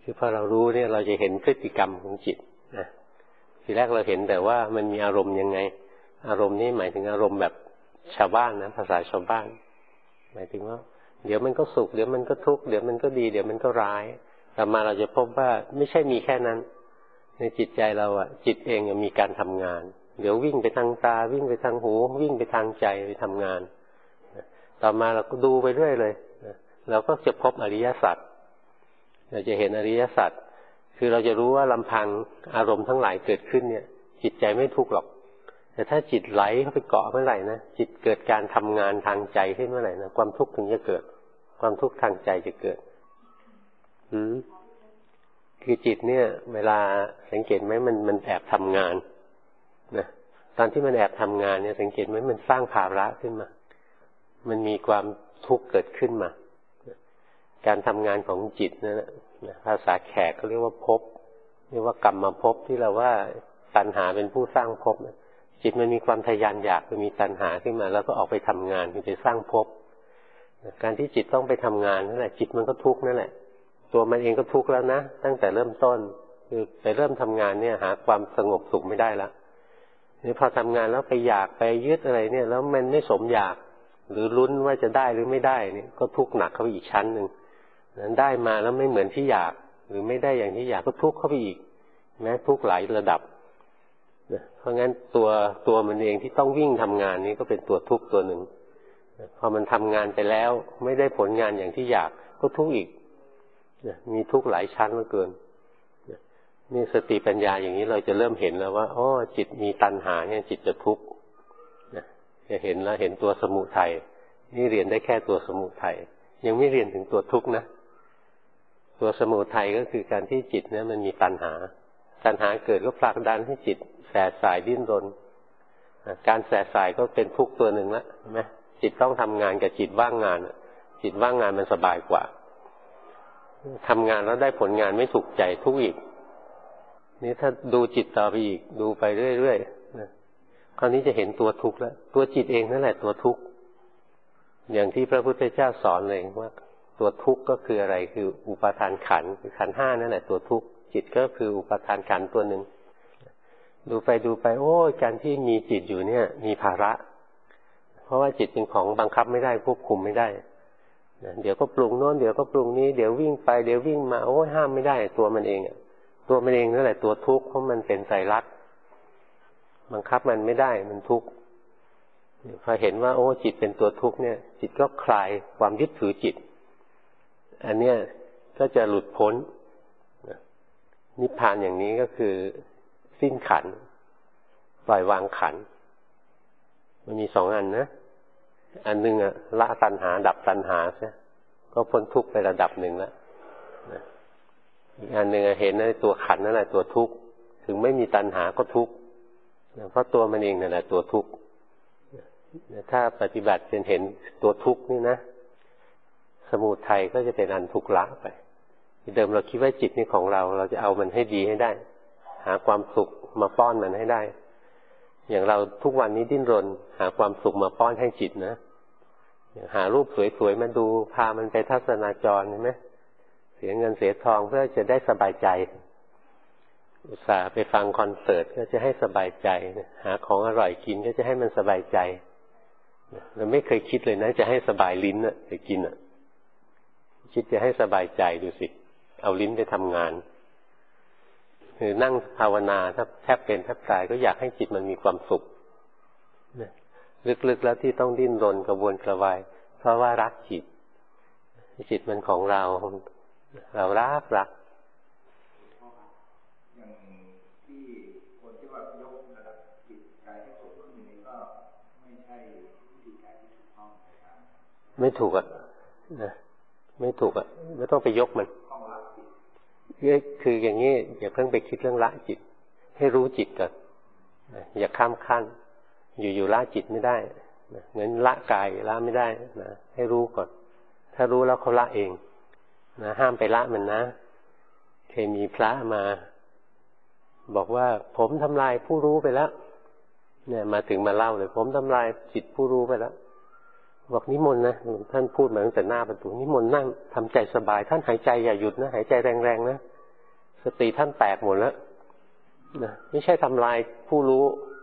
คือพอเรารู้เนี่ยเราจะเห็นพฤติกรรมของจิตนะทีแรกเราเห็นแต่ว่ามันมีอารมณ์ยังไงอารมณ์นี้หมายถึงอารมณ์แบบชาวบ้านนะภาษาชาวบ้านหมายถึงว่าเดี๋ยวมันก็สุขเดี๋ยวมันก็ทุกข์เดี๋ยวมันก็ดีเดี๋ยวมันก็ร้ายแต่มาเราจะพบว่าไม่ใช่มีแค่นั้นในจิตใจเราอ่ะจิตเองมีการทำงานเดี๋ยววิ่งไปทางตาวิ่งไปทางหูวิ่งไปทางใจไปทำงานต่อมาเราก็ดูไปเรื่อยเลยเราก็จะพบอริยสัจเราจะเห็นอริยสัจคือเราจะรู้ว่าลำพังอารมณ์ทั้งหลายเกิดขึ้นเนี่ยจิตใจไม่ทุกข์หรอกแต่ถ้าจิตไหลเข้าไปเกาะเมื่อไหร่นะจิตเกิดการทำงานทางใจขึ้นเมื่อไหร่นะความทุกข์ถึงจะเกิดความทุกข์ทางใจจะเกิดคือจิตเนี่ยเวลาสังเกตไหมมันแอบทำงานนะตอนที่มันแอบทำงานเนี่ยสังเกตไหมมันสร้างภาระขึ้นมามันมีความทุกข์เกิดขึ้นมาการทำงานของจิตนั่นแหละภาษาแขกเขาเรียกว่าภพเรียกว่ากรรมภพที่เราว่าตัณหาเป็นผู้สร้างภพจิตมันมีความทะยานอยากมันมีตัณหาขึ้นมาแล้วก็ออกไปทำงานไปสร้างภพการที่จิตต้องไปทำงานนั่นแหละจิตมันก็ทุกข์นั่นแหละตัวมันเองก็ทุกข์แล้วนะตั้งแต่เริ่มต้นคือไปเริ่มทำงานเนี่ยหาความสงบสุขไม่ได้แล้วนี่พอทำงานแล้วไปอยากไปยึดอะไรเนี่ยแล้วมันไม่สมอยากหรือลุ้นว่าจะได้หรือไม่ได้นี่ก็ทุกข์หนักเข้าไปอีกชั้นนึงนั้นได้มาแล้วไม่เหมือนที่อยากหรือไม่ได้อย่างที่อยากก็ทุกข์เข้าไปอีกแม้ทุกข์หลายระดับเพราะงั้นตัวมันเองที่ต้องวิ่งทำงานนี้ก็เป็นตัวทุกข์ตัวหนึ่งพอมันทำงานไปแล้วไม่ได้ผลงานอย่างที่อยากก็ทุกข์อีกมีทุกข์หลายชั้นเหลือเกินนี่สติปัญญาอย่างนี้เราจะเริ่มเห็นแล้วว่าอ๋อจิตมีตัณหาเนี่ยจิตจะทุกข์จะเห็นแล้วเห็นตัวสมุทัยนี่เรียนได้แค่ตัวสมุทัยยังไม่เรียนถึงตัวทุกข์นะตัวสมุทัยก็คือการที่จิตเนี่ยมันมีตัณหาเกิดก็ผลักดันให้จิตแสบสายดิ้นรนการแสบสายก็เป็นทุกข์ตัวหนึ่งละใช่ไหมจิตต้องทำงานกับจิตว่างงานจิตว่างงานมันสบายกว่าทำงานแล้วได้ผลงานไม่ถูกใจทุกข์อีกนี่ถ้าดูจิตต่อไปอีกดูไปเรื่อยๆคราวนี้จะเห็นตัวทุกข์แล้วตัวจิตเองนั่นแหละตัวทุกข์อย่างที่พระพุทธเจ้าสอนเลยว่าตัวทุกข์ก็คืออะไรคืออุปาทานขันธ์คือขันธ์ห้านั่นแหละตัวทุกข์จิตก็คืออุปาทานขันธ์ตัวหนึ่งดูไปโอ้การที่มีจิตอยู่เนี่ยมีภาระเพราะว่าจิตเป็นของบังคับไม่ได้ควบคุมไม่ได้เดี๋ยวก็ปรุงโน้นเดี๋ยวก็ปรุงนี้เดี๋ยววิ่งไปเดี๋ยววิ่งมาโอ้ยห้ามไม่ได้ตัวมันเองนั่นแหละตัวทุกข์เพราะมันเป็นไตรลักษณ์บังคับมันไม่ได้มันทุกข์พอเห็นว่าโอ้จิตเป็นตัวทุกข์เนี่ยจิตก็คลายความยึดถือจิตอันเนี้ยก็จะหลุดพ้นนิพพานอย่างนี้ก็คือสิ้นขันธ์ปล่อยวางขันธ์มันมีสองอันนะอันหนึ่งละตัณหาดับตัณหาใช่ก็พ้นทุกข์ไประดับหนึ่งแล้วอีกอันหนึ่งเห็นในตัวขันธ์นั่นแหละตัวทุกข์ถึงไม่มีตัณหาก็ทุกข์เพราะตัวมันเองนั่นแหละตัวทุกข์ถ้าปฏิบัติจนเห็นตัวทุกข์นี่นะสมุทัยก็จะเป็นอันทุกข์ละไปเดิมเราคิดว่าจิตนี่ของเราจะเอามันให้ดีให้ได้หาความสุขมาป้อนมันให้ได้อย่างเราทุกวันนี้ดิ้นรนหาความสุขมาป้อนให้จิตนะหารูปสวยๆมาดูพามันไปทัศนาจรใช่ไหมเสียเงินเสียทองเพื่อจะได้สบายใจอุตส่าห์ไปฟังคอนเสิร์ตก็จะให้สบายใจหาของอร่อยกินก็จะให้มันสบายใจเราไม่เคยคิดเลยนะจะให้สบายลิ้นไปกินคิดจะให้สบายใจดูสิเอาลิ้นไปทำงานคือนั่งภาวนาถ้าแทบเป็นแทบตายก็อยากให้จิตมันมีความสุขลึกๆแล้วที่ต้องดิ้นรนกระวนกระวายเพราะว่ารักจิตมันของเรารักอย่างที่คนที่ว่ายกระดับจิตใจให้สูงขึ้นนี้ก็ไม่ใช่วิธีการที่ถูกต้องนะครับไม่ถูกนะไม่ถูกไม่ต้องไปยกมันคืออย่างนี้อย่าเพิ่งไปคิดเรื่องละจิตให้รู้จิตก่อนอย่าข้ามขั้นอยู่ละจิตไม่ได้เหมือนละกายละไม่ได้นะให้รู้ก่อนถ้ารู้แล้วเขาละเองนะห้ามไปละมันนะเคยมีพระมาบอกว่าผมทำลายผู้รู้ไปแล้วเนี่ยมาถึงมาเล่าเลยผมทำลายจิตผู้รู้ไปแล้วบอกนิมนต์นะท่านพูดมาตั้งแต่หน้าประตูนิมนต์นั่งทำใจสบายท่านหายใจอย่าหยุดนะหายใจแรงๆนะติท่านแตกหมดแล้วนะไม่ใช่ทำลายผู้รู้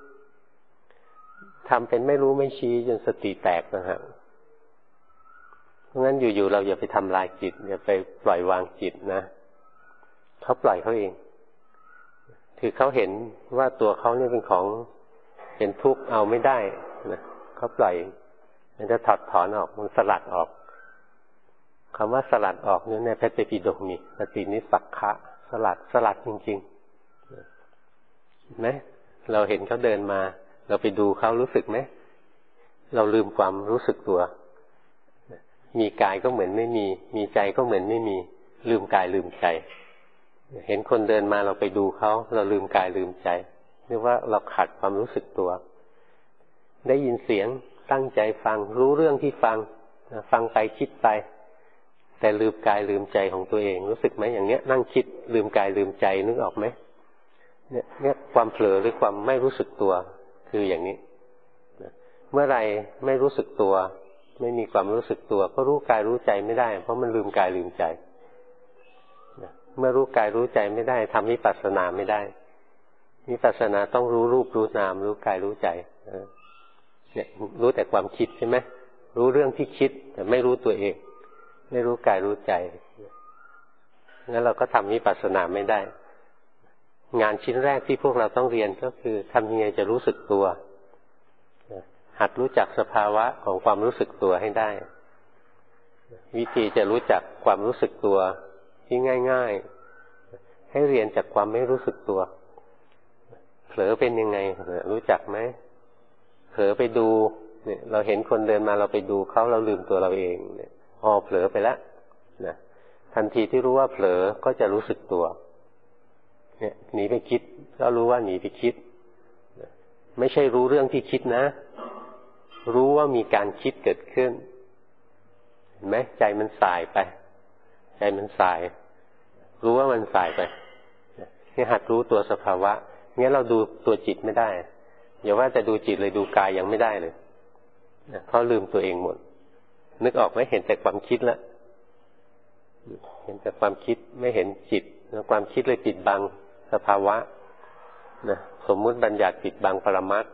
ทำเป็นไม่รู้ไม่ชี้จนสติแตกนะฮะเพราะงั้นอยู่ๆเราอย่าไปทำลายจิตอย่าไปปล่อยวางจิตนะเขาปล่อยเขาเองคือเขาเห็นว่าตัวเขาเนี่ยเป็นของเป็นทุกข์เอาไม่ได้นะเขาปล่อยมันจะถอดถอนออกมันสลัดออกคำว่าสลัดออกเนี่ยในพระไตรปิฎกมีปฏินิสสักขะสลัดจริงๆเห็นไหมเราเห็นเขาเดินมาเราไปดูเขารู้สึกไหมเราลืมความรู้สึกตัวมีกายก็เหมือนไม่มีใจก็เหมือนไม่มีลืมกายลืมใจเห็นคนเดินมาเราไปดูเขาเราลืมกายลืมใจเรียกว่าเราขาดความรู้สึกตัวได้ยินเสียงตั้งใจฟังรู้เรื่องที่ฟังไปคิดไปแต่ลืมกายลืมใจของตัวเองรู้สึกไหมอย่างเนี้ยนั่งคิดลืมกายลืมใจนึกออกไหมเนี่ยความเผลอหรือความไม่รู้สึกตัวคืออย่างนี้เมื่อไรไม่รู้สึกตัวไม่มีความรู้สึกตัวก็รู้กายรู้ใจไม่ได้เพราะมันลืมกายลืมใจเมื่อรู้กายรู้ใจไม่ได้ทำวิปัสสนาไม่ได้วิปัสสนาต้องรู้รูปรู้นามรู้กายรู้ใจเนี่ยรู้แต่ความคิดใช่ไหมรู้เรื่องที่คิดแต่ไม่รู้ตัวเองไม่รู้กายรู้ใจงั้นเราก็ทำวิปัสสนาไม่ได้งานชิ้นแรกที่พวกเราต้องเรียนก็คือทำยังไงจะรู้สึกตัวหัดรู้จักสภาวะของความรู้สึกตัวให้ได้วิธีจะรู้จักความรู้สึกตัวที่ง่ายๆให้เรียนจากความไม่รู้สึกตัวเผลอเป็นยังไงรู้จักไหมเผลอไปดูเนี่ยเราเห็นคนเดินมาเราไปดูเขาเราลืมตัวเราเองเนี่ยเผลอไปแล้วนะทันทีที่รู้ว่าเผลอก็จะรู้สึกตัวเนี่ยหนีไปคิดก็รู้ว่าหนีไปคิดไม่ใช่รู้เรื่องที่คิดนะรู้ว่ามีการคิดเกิดขึ้นเห็นไหมใจมันสายไปใจมันสายรู้ว่ามันสายไปนี่หัดรู้ตัวสภาวะงั้นเราดูตัวจิตไม่ได้อย่าว่าแต่ดูจิตเลยดูกายยังไม่ได้เลยเพราะลืมตัวเองหมดนึกออกไหมเห็นแต่ความคิดแล้วเห็นแต่ความคิดไม่เห็นจิตแล้วความคิดเลยปิดบังสภาวะนะสมมุติบัญญัติปิดบังปรมัตถ์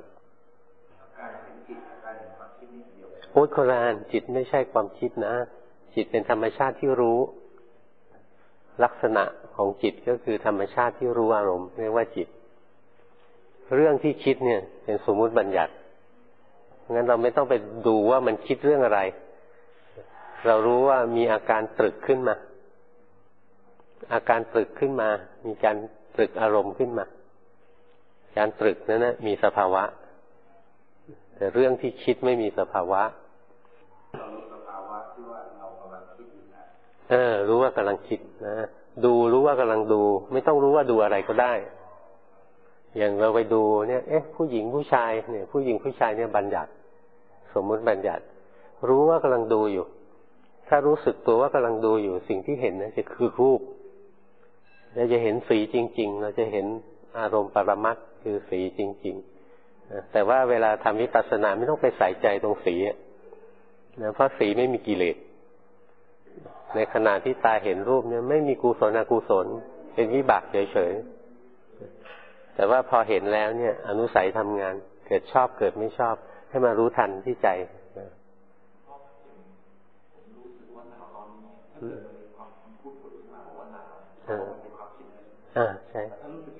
โอ้ยโคราณจิตไม่ใช่ความคิดนะจิตเป็นธรรมชาติที่รู้ลักษณะของจิตก็คือธรรมชาติที่รู้อารมณ์เรียกว่าจิตเรื่องที่คิดเนี่ยเป็นสมมุติบัญญัติงั้นเราไม่ต้องไปดูว่ามันคิดเรื่องอะไรเรารู้ว่ามีอาการตรึกขึ้นมาอาการตรึกขึ้นมามีการตรึกอารมณ์ขึ้นมาการตรึกนั้นนะมีสภาวะแต่เรื่องที่คิดไม่มีสภาวะรู้ว่ากำลังคิดนะดูรู้ว่ากำลังดูไม่ต้องรู้ว่าดูอะไรก็ได้อย่างเราไปดูเนี่ยผู้หญิงผู้ชายเนี่ยผู้หญิงผู้ชายเนี่ยบัญญัติสมมุติบัญญัติรู้ว่ากำลังดูอยู่ถ้ารู้สึกตัวว่ากำลังดูอยู่สิ่งที่เห็นนะจะคือรูปเราจะเห็นสีจริงๆเราจะเห็นอารมณ์ปรมัตถ์คือสีจริงๆแต่ว่าเวลาทำวิปัสสนาไม่ต้องไปใส่ใจตรงสีนะเพราะสีไม่มีกิเลสในขณะที่ตาเห็นรูปเนี่ยไม่มีกุศลอกุศลเป็นวิบากเฉยๆแต่ว่าพอเห็นแล้วเนี่ยอนุสัยทำงานเกิดชอบเกิดไม่ชอบให้มารู้ทันที่ใจใช่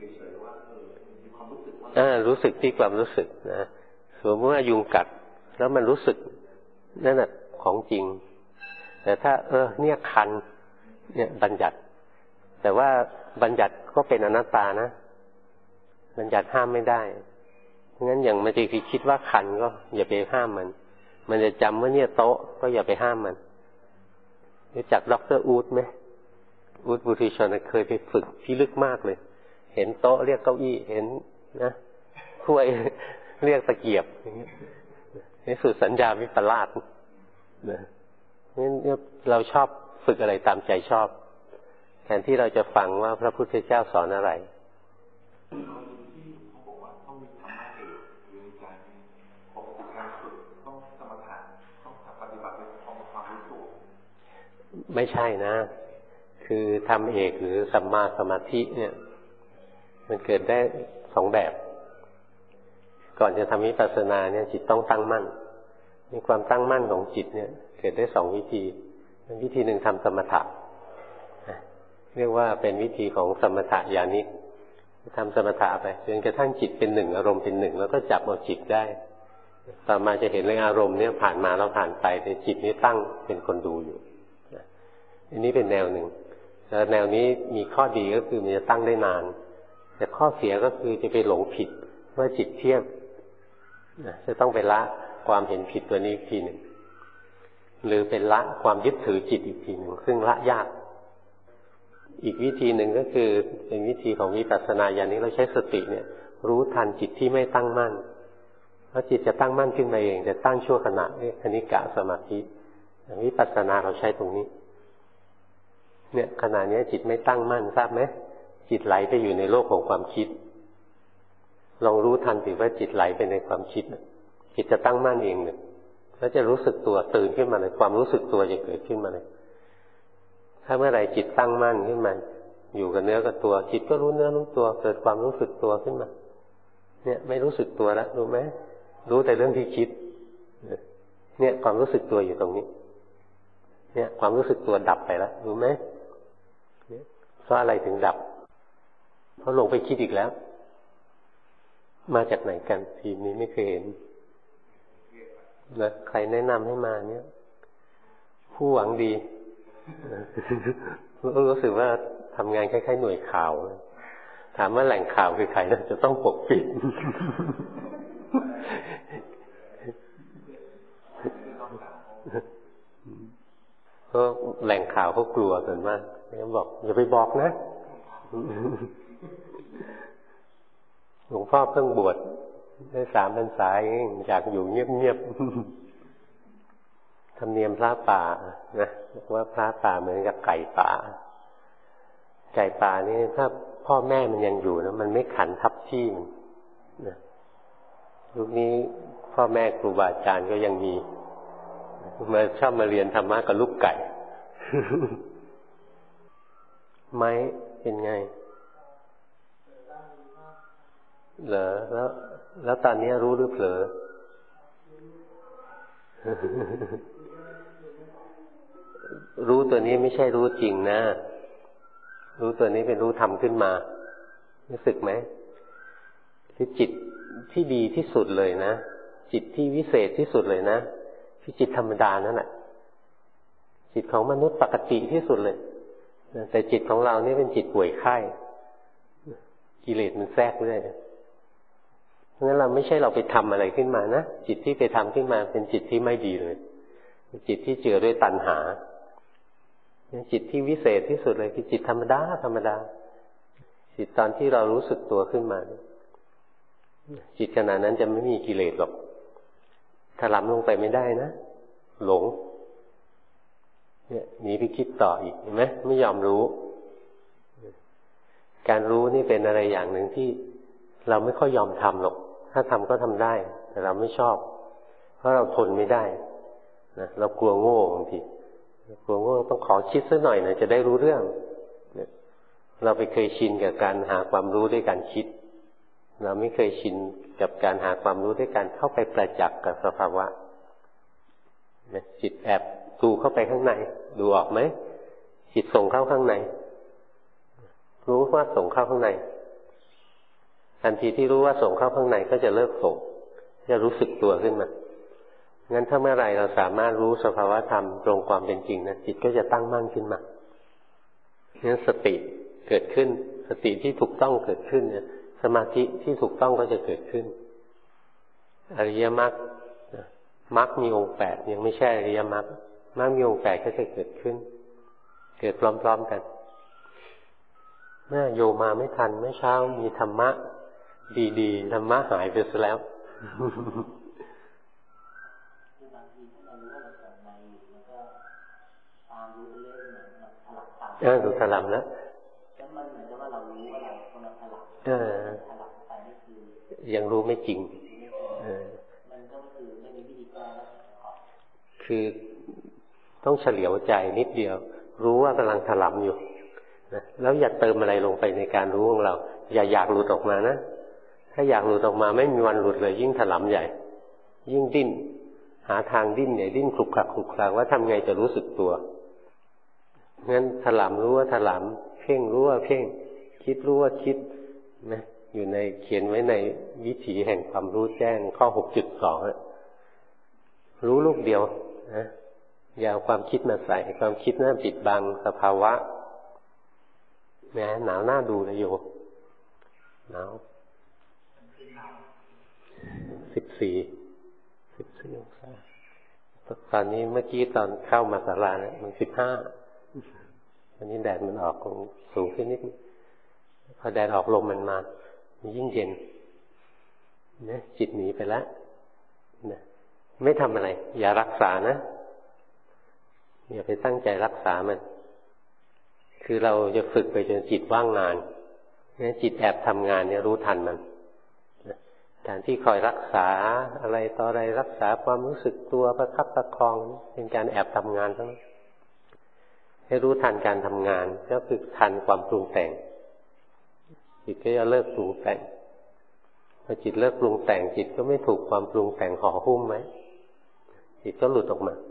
รู้สึกที่ความรู้สึกนะสมมติว่ายุงกัดแล้วมันรู้สึกนั่นแหละของจริงแต่ถ้าเนี่ยคันเนี่ยบัญญัติแต่ว่าบัญญัติก็เป็นอนัตตานะบัญญัติห้ามไม่ได้เพราะงั้นอย่างมันจะคิดว่าคันก็อย่าไปห้ามมันจะจำว่าเนี่ยโต๊ะก็อย่าไปห้ามมันรู้จักดร.อู๊ดไหมอู๊ดบุตรชนเคยไปฝึกที่ลึกมากเลยเห็นโต๊ะเรียกเก้าอี้เห็นนะถ้วยเรียกตะเกียบในสุดสัญญาวิปลาสนะนี่เราชอบฝึกอะไรตามใจชอบแทนที่เราจะฟังว่าพระพุทธเจ้าสอนอะไรไม่ใช่นะคือทำเอกหรือสัมมาสมาธิเนี่ยมันเกิดได้สองแบบก่อนจะทำวิปัสสนาเนี่ยจิตต้องตั้งมั่นมีความตั้งมั่นของจิตเนี่ยเกิดได้สองวิธีวิธีหนึ่งทำสมถะเรียกว่าเป็นวิธีของสมถะญาณิกทำสมถะไปจนกระทั่งจิตเป็นหนึ่งอารมณ์เป็นหนึ่งแล้วก็จับเอาจิตได้ต่อมาจะเห็นเรื่องอารมณ์เนี่ยผ่านมาแล้วผ่านไปแต่จิตนี้ตั้งเป็นคนดูอยู่อันนี้เป็นแนวหนึ่งแล้วแนวนี้มีข้อดีก็คือมันจะตั้งได้นานแต่ข้อเสียก็คือจะไปหลงผิดว่าจิตเที่ยงจะต้องไปละความเห็นผิดตัวนี้อีกทีหนึ่งหรือเป็นละความยึดถือจิตอีกทีหนึ่งซึ่งละยากอีกวิธีหนึ่งก็คือเป็นวิธีของวิปัสสนาญาณนี้เราใช้สติเนี่ยรู้ทันจิตที่ไม่ตั้งมั่นเพราะจิตจะตั้งมั่นขึ้นมาเองแต่ตั้งชั่วขณะนี่คณิกะสมาธิวิปัสสนาเราใช้ตรงนี้เนี่ยขณะนี้จิตไม่ตั้งมั่นทราบไหมจิตไหลไปอยู่ในโลกของความคิดลองรู้ทันสิว่าจิตไหลไปในความคิดจิตจะตั้งมั่นเองเนี่ยแล้วจะรู้สึกตัวตื่นขึ้นมาเลยความรู้สึกตัวจะเกิดขึ้นมาเลยถ้าเมื่อไหร่จิตตั้งมั่นขึ้นมาอยู่กับเนื้อกับตัวจิตก็รู้เนื้อรู้ตัวเกิดความรู้สึกตัวขึ้นมาเนี่ยไม่รู้สึกตัวแล้วรู้ไหมรู้แต่เรื่องที่คิดเนี่ยความรู้สึกตัวอยู่ตรงนี้เนี่ยความรู้สึกตัวดับไปแล้วรู้ไหมเพราะอะไรถึงดับเพราะลงไปคิดอีกแล้วมาจากไหนกันทีนี้ไม่เคยเห็นนะใครแนะนำให้มาเนี่ยผู้หวังดีรู้สึกว่าทำงานคล้ายๆหน่วยข่าวถามว่าแหล่งข่าวคือใครนะจะต้องปกปิดเพราะแหล่งข่าวเขากลัวส่วนมากเขาบอกอย่าไปบอกนะหลวงพ่อเพิ่งบวชได้3 พรรษาเองอยากอยู่เงียบๆธรรมเนียมพระป่านะบอกว่าพระป่าเหมือนกับไก่ป่าไก่ป่านี่ถ้าพ่อแม่มันยังอยู่นะมันไม่ขันทับที่มันนะยุคนี้พ่อแม่ครูบาอาจารย์ก็ยังมีมาชอบมาเรียนธรรมะกับลูกไก่ไม้เป็นไงเหรอแล้วตอนนี้รู้หรือเผลอรู้ตัวนี้ไม่ใช่รู้จริงนะรู้ตัวนี้เป็นรู้ทำขึ้นมารู้สึกไหมคือจิตที่ดีที่สุดเลยนะจิตที่วิเศษที่สุดเลยนะคือจิตธรรมดานั่นแหละจิตของมนุษย์ปกติที่สุดเลยแต่จิตของเรานี่เป็นจิตป่วยไข้กิเลสมันแทรกเรื่อยเพราะงั้นเราไม่ใช่เราไปทำอะไรขึ้นมานะจิตที่ไปทำขึ้นมาเป็นจิตที่ไม่ดีเลยจิตที่เจือด้วยตัณหาจิตที่วิเศษที่สุดเลยคือจิตธรรมดาธรรมดาจิตตอนที่เรารู้สึกตัวขึ้นมาจิตขณะนั้นจะไม่มีกิเลสหรอกถลำลงไปไม่ได้นะหลงเนี่ยหนีไปคิดต่ออีกเห็นไหมไม่ยอมรู้การรู้นี่เป็นอะไรอย่างหนึ่งที่เราไม่ค่อยยอมทำหรอกถ้าทำก็ทำได้แต่เราไม่ชอบเพราะเราทนไม่ได้นะเรากลัวโง่บางทีกลัวโง่ต้องขอคิดสักหน่อยนะจะได้รู้เรื่องเราไปเคยชินกับการหาความรู้ด้วยการคิดเราไม่เคยชินกับการหาความรู้ด้วยการเข้าไปประจักษ์กับสภาวะจิตแอบดูเข้าไปข้างในดูออกไหมจิตส่งเข้าข้างในรู้ว่าส่งเข้าข้างในทันทีที่รู้ว่าส่งเข้าข้างในก็จะเลิกส่งจะรู้สึกตัวขึ้นมางั้นถ้าเมื่อไรเราสามารถรู้สภาวะธรรมตรงความเป็นจริงนะจิตก็จะตั้งมั่นขึ้นมางั้นสติเกิดขึ้นสติที่ถูกต้องเกิดขึ้นเนี่ยสมาธิที่ถูกต้องก็จะเกิดขึ้นอริยมรรคมรรคมีองค์8ยังไม่ใช่อริยมรรคมรรคมีองค์8ก็จะเกิดขึ้นเกิดพร้อมๆกันแม่โยมาไม่ทันเมื่อเช้ามีธรรมะดีๆธรรมะหายไปซะแล้วถูกถลำแล้วมันเหมือนกับว่าเรารู้ว่าเรากำลังถลำไปนี่คือยังรู้ไม่จริงมันก็คือไม่มีวิธีแก้คือต้องเฉลียวใจนิดเดียวรู้ว่ากำลังถลำอยู่นะแล้วอย่าเติมอะไรลงไปในการรู้ของเราอย่าอยากหลุดออกมานะถ้าอยากหลุดออกมาไม่มีวันหลุดเลยยิ่งถลำใหญ่ยิ่งดิ้นหาทางดิ้นใหญ่ดิ้นคลุกคลักคลุกคลักว่าทำไงจะรู้สึกตัวงั้นถลำรู้ว่าถลำเพ่งรู้ว่าเพ่งคิดรู้ว่าคิดนะอยู่ในเขียนไว้ในวิถีแห่งความรู้แจ้งข้อ 6.2 รู้ลูกเดียวนะอย่าเอาความคิดมาใส่ความคิดน่าปิดบังสภาวะแหมหนาวหน้าดูเลยโยหนาว14องศาตอนนี้เมื่อกี้ตอนเข้ามาศาลาเนี่ยมัน15วันนี้แดดมันออกสูงขึ้นนิดพอแดดออกลมมันมามันยิ่งเย็นนะจิตหนีไปแล้วนะไม่ทำอะไรอย่ารักษานะอย่าไปตั้งใจรักษามันคือเราจะฝึกไปจนจิตว่างงานเนี่ยจิตแอบทำงานเนี่ยรู้ทันมันการที่คอยรักษาอะไรต่ออะไรรักษาความรู้สึกตัวประคับประคองเป็นการแอบทำงานทั้งนั้นให้รู้ทันการทำงานก็คือทันความปรุงแต่งจิตก็จะเลิกปรุงแต่งพอจิตเลิกปรุงแต่งจิตก็ไม่ถูกความปรุงแต่งห่อหุ้มไหมจิตก็หลุดออกมา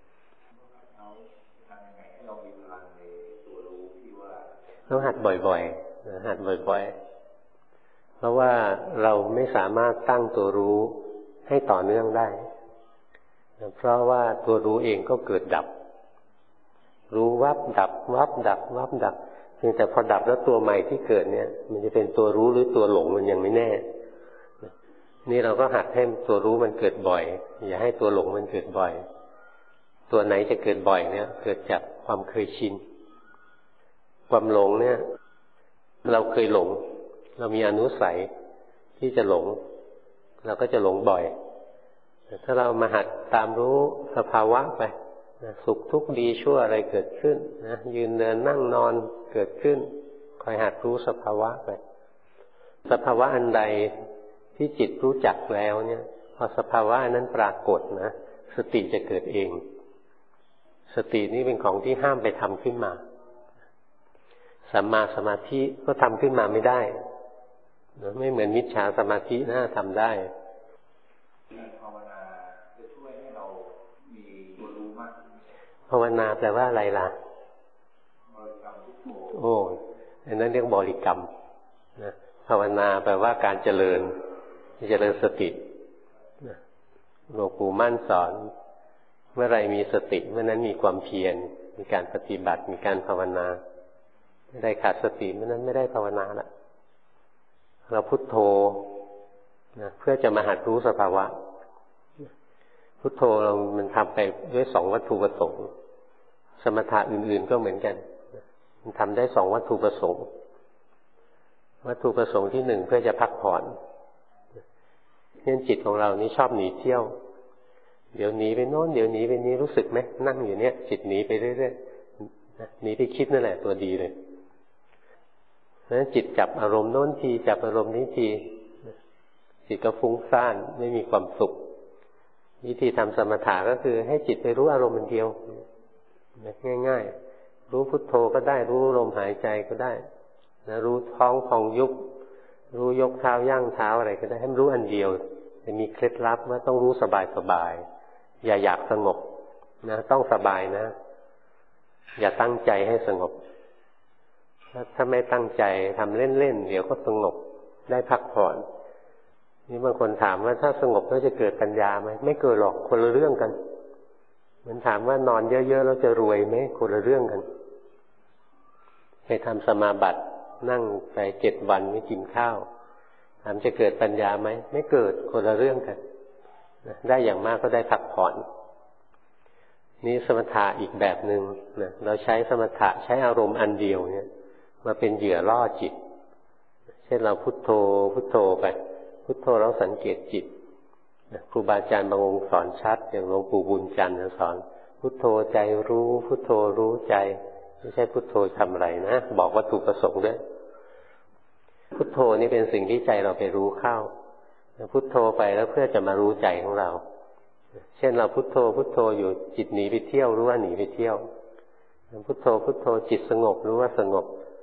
ต้องหัดบ่อยๆหัดบ่อยๆเพราะว่าเราไม่สามารถตั้งตัวรู้ให้ต่อเนื่องได้เพราะว่าตัวรู้เองก็เกิดดับรู้วับดับวับดับวับดับเพียงแต่พอดับแล้วตัวใหม่ที่เกิดเนี่ยมันจะเป็นตัวรู้หรือตัวหลงมันยังไม่แน่นี่เราก็หัดให้ตัวรู้มันเกิดบ่อยอย่าให้ตัวหลงมันเกิดบ่อยตัวไหนจะเกิดบ่อยเนี่ยเกิดจากความเคยชินความหลงเนี่ยเราเคยหลงเรามีอนุสัยที่จะหลงเราก็จะหลงบ่อยแต่ถ้าเรามาหัดตามรู้สภาวะไปสุขทุกข์ดีชั่วอะไรเกิดขึ้นนะยืนเดินนั่งนอนเกิดขึ้นคอยหัดรู้สภาวะไปสภาวะอันใดที่จิตรู้จักแล้วเนี่ยพอสภาวะนั้นปรากฏนะสติจะเกิดเองสตินี่เป็นของที่ห้ามไปทำขึ้นมาสัมมาสมาธิก็ทำขึ้นมาไม่ได้ไม่เหมือนมิจฉาสมาธินะทำได้ภาวนาจะช่วยให้เรามีตัวรู้มากภาวนาแปลว่าอะไรล่ะบริกรรมพุทโธโอ้อันนั้นเรียกบริกรรมนะภาวนาแปลว่าการเจริญสติหลวงปู่มั่นสอนเมื่อไรมีสติเมื่อนั้นมีความเพียรมีการปฏิบัติมีการภาวนาไม่ได้ขาดสติเมื่อนั้นไม่ได้ภาวนาละเราพุทโธนะเพื่อจะมาหัดรู้สภาวะพุทโธเรามันทำไปด้วย2วัตถุประสงค์สมถะอื่นๆก็เหมือนกันมันทำได้2วัตถุประสงค์วัตถุประสงค์ที่1เพื่อจะพักผ่อนเพราะฉะนั้นจิตของเรานี่ชอบหนีเที่ยวเดี๋ยวหนีไปโน่นเดี๋ยวหนีไปนี้รู้สึกไหมนั่งอยู่เนี่ยจิตหนีไปเรื่อยๆหนีไปคิดนั่นแหละตัวดีเลยเพราะฉะนั้นจิตจับอารมณ์โน้นทีจับอารมณ์นี้ทีจิตก็ฟุ้งซ่านไม่มีความสุขวิธีทำสมถะก็คือให้จิตไปรู้อารมณ์เดียวง่ายๆรู้พุทโธก็ได้รู้ลมหายใจก็ได้นะรู้ท้องพองยุบรู้ยกเท้าย่างเท้าอะไรก็ได้ให้รู้อันเดียวจะมีเคล็ดลับว่าต้องรู้สบายๆอย่าอยากสงบนะต้องสบายนะอย่าตั้งใจให้สงบถ้าไม่ตั้งใจทำเล่นๆเดี๋ยวก็สงบได้พักผ่อนนี่บางคนถามว่าถ้าสงบแล้วจะเกิดปัญญาไหมไม่เกิดหรอกคนละเรื่องกันเหมือนถามว่านอนเยอะๆแล้วจะรวยไหมคนละเรื่องกันไปทำสมาบัตินั่งไป7 วันไม่กินข้าวถามจะเกิดปัญญาไหมไม่เกิดคนละเรื่องกันได้อย่างมากก็ได้พักผ่อนนี่สมถะอีกแบบหนึ่งนะเราใช้สมถะใช้อารมณ์อันเดียวเนี่ยมาเป็นเหยื่อล่อจิตเช่นเราพุทโธพุทโธไปพุทโธเราสังเกตจิตครูบาอาจารย์บางองค์สอนชัดอย่างหลวงปู่บุญจันทร์สอนพุทโธใจรู้พุทโธรู้ใจไม่ใช่พุทโธทำอะไรนะบอกวัตถุประสงค์ด้วยพุทโธนี่เป็นสิ่งที่ใจเราไปรู้เข้าพุทโธไปแล้วเพื่อจะมารู้ใจของเราเช่นเราพุทโธพุทโธอยู่จิตหนีไปเที่ยวรู้ว่าหนีไปเที่ยวพุทโธพุทโธจิตสงบรู้ว่าสงบ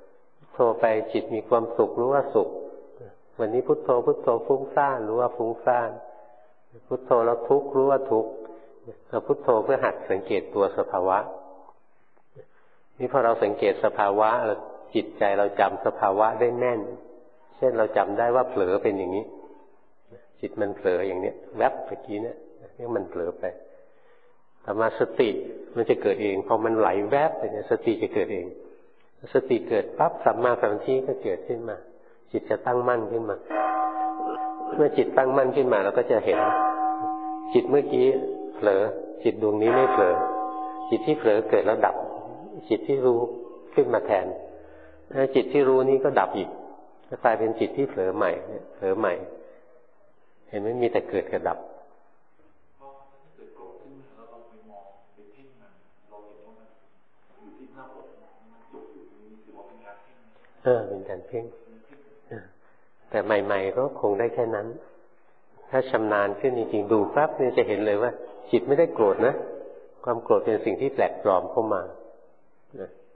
โธไปจิตมีความสุขรู้ว่าสุขวันนี้พุทโธพุทโธฟุ้งซ่านรู้ว่าฟุ้งซ่านพุทโธแล้วทุกข์รู้ว่าทุกข์เราพุทโธเพื่อหัดสังเกตตัวสภาวะนี่พอเราสังเกตสภาวะจิตใจเราจำสภาวะได้แน่นเช่นเราจำได้ว่าเผลอเป็นอย่างนี้จิตมันเผลออย่างนี้แวบเมื่อกี้เนี่ยมันเผลอไปต่อมาสติมันจะเกิดเองพอมันไหลแวบไปเนี่ยสติจะเกิดเองสติเกิดปั๊บสัมมาสัมปชัญญะก็เกิดขึ้นมาจิตจะตั้งมั่นขึ้นมาเมื่อจิตตั้งมั่นขึ้นมาเราก็จะเห็นจิตเมื่อกี้เผลอจิตดวงนี้ไม่เผลอจิตที่เผลอเกิดแล้วดับจิตที่รู้ขึ้นมาแทนแล้วจิตที่รู้นี้ก็ดับอีกก็กลายเป็นจิตที่เผลอใหม่เผลอใหม่เห็นไหมมีแต่เกิดกับดับเป็นการเพ่งแต่ใหม่ๆก็คงได้แค่นั้นถ้าชำนาญขึ้นจริงๆดูปั๊บเนี่ยจะเห็นเลยว่าจิตไม่ได้โกรธนะความโกรธเป็นสิ่งที่แปลกปลอมเข้ามา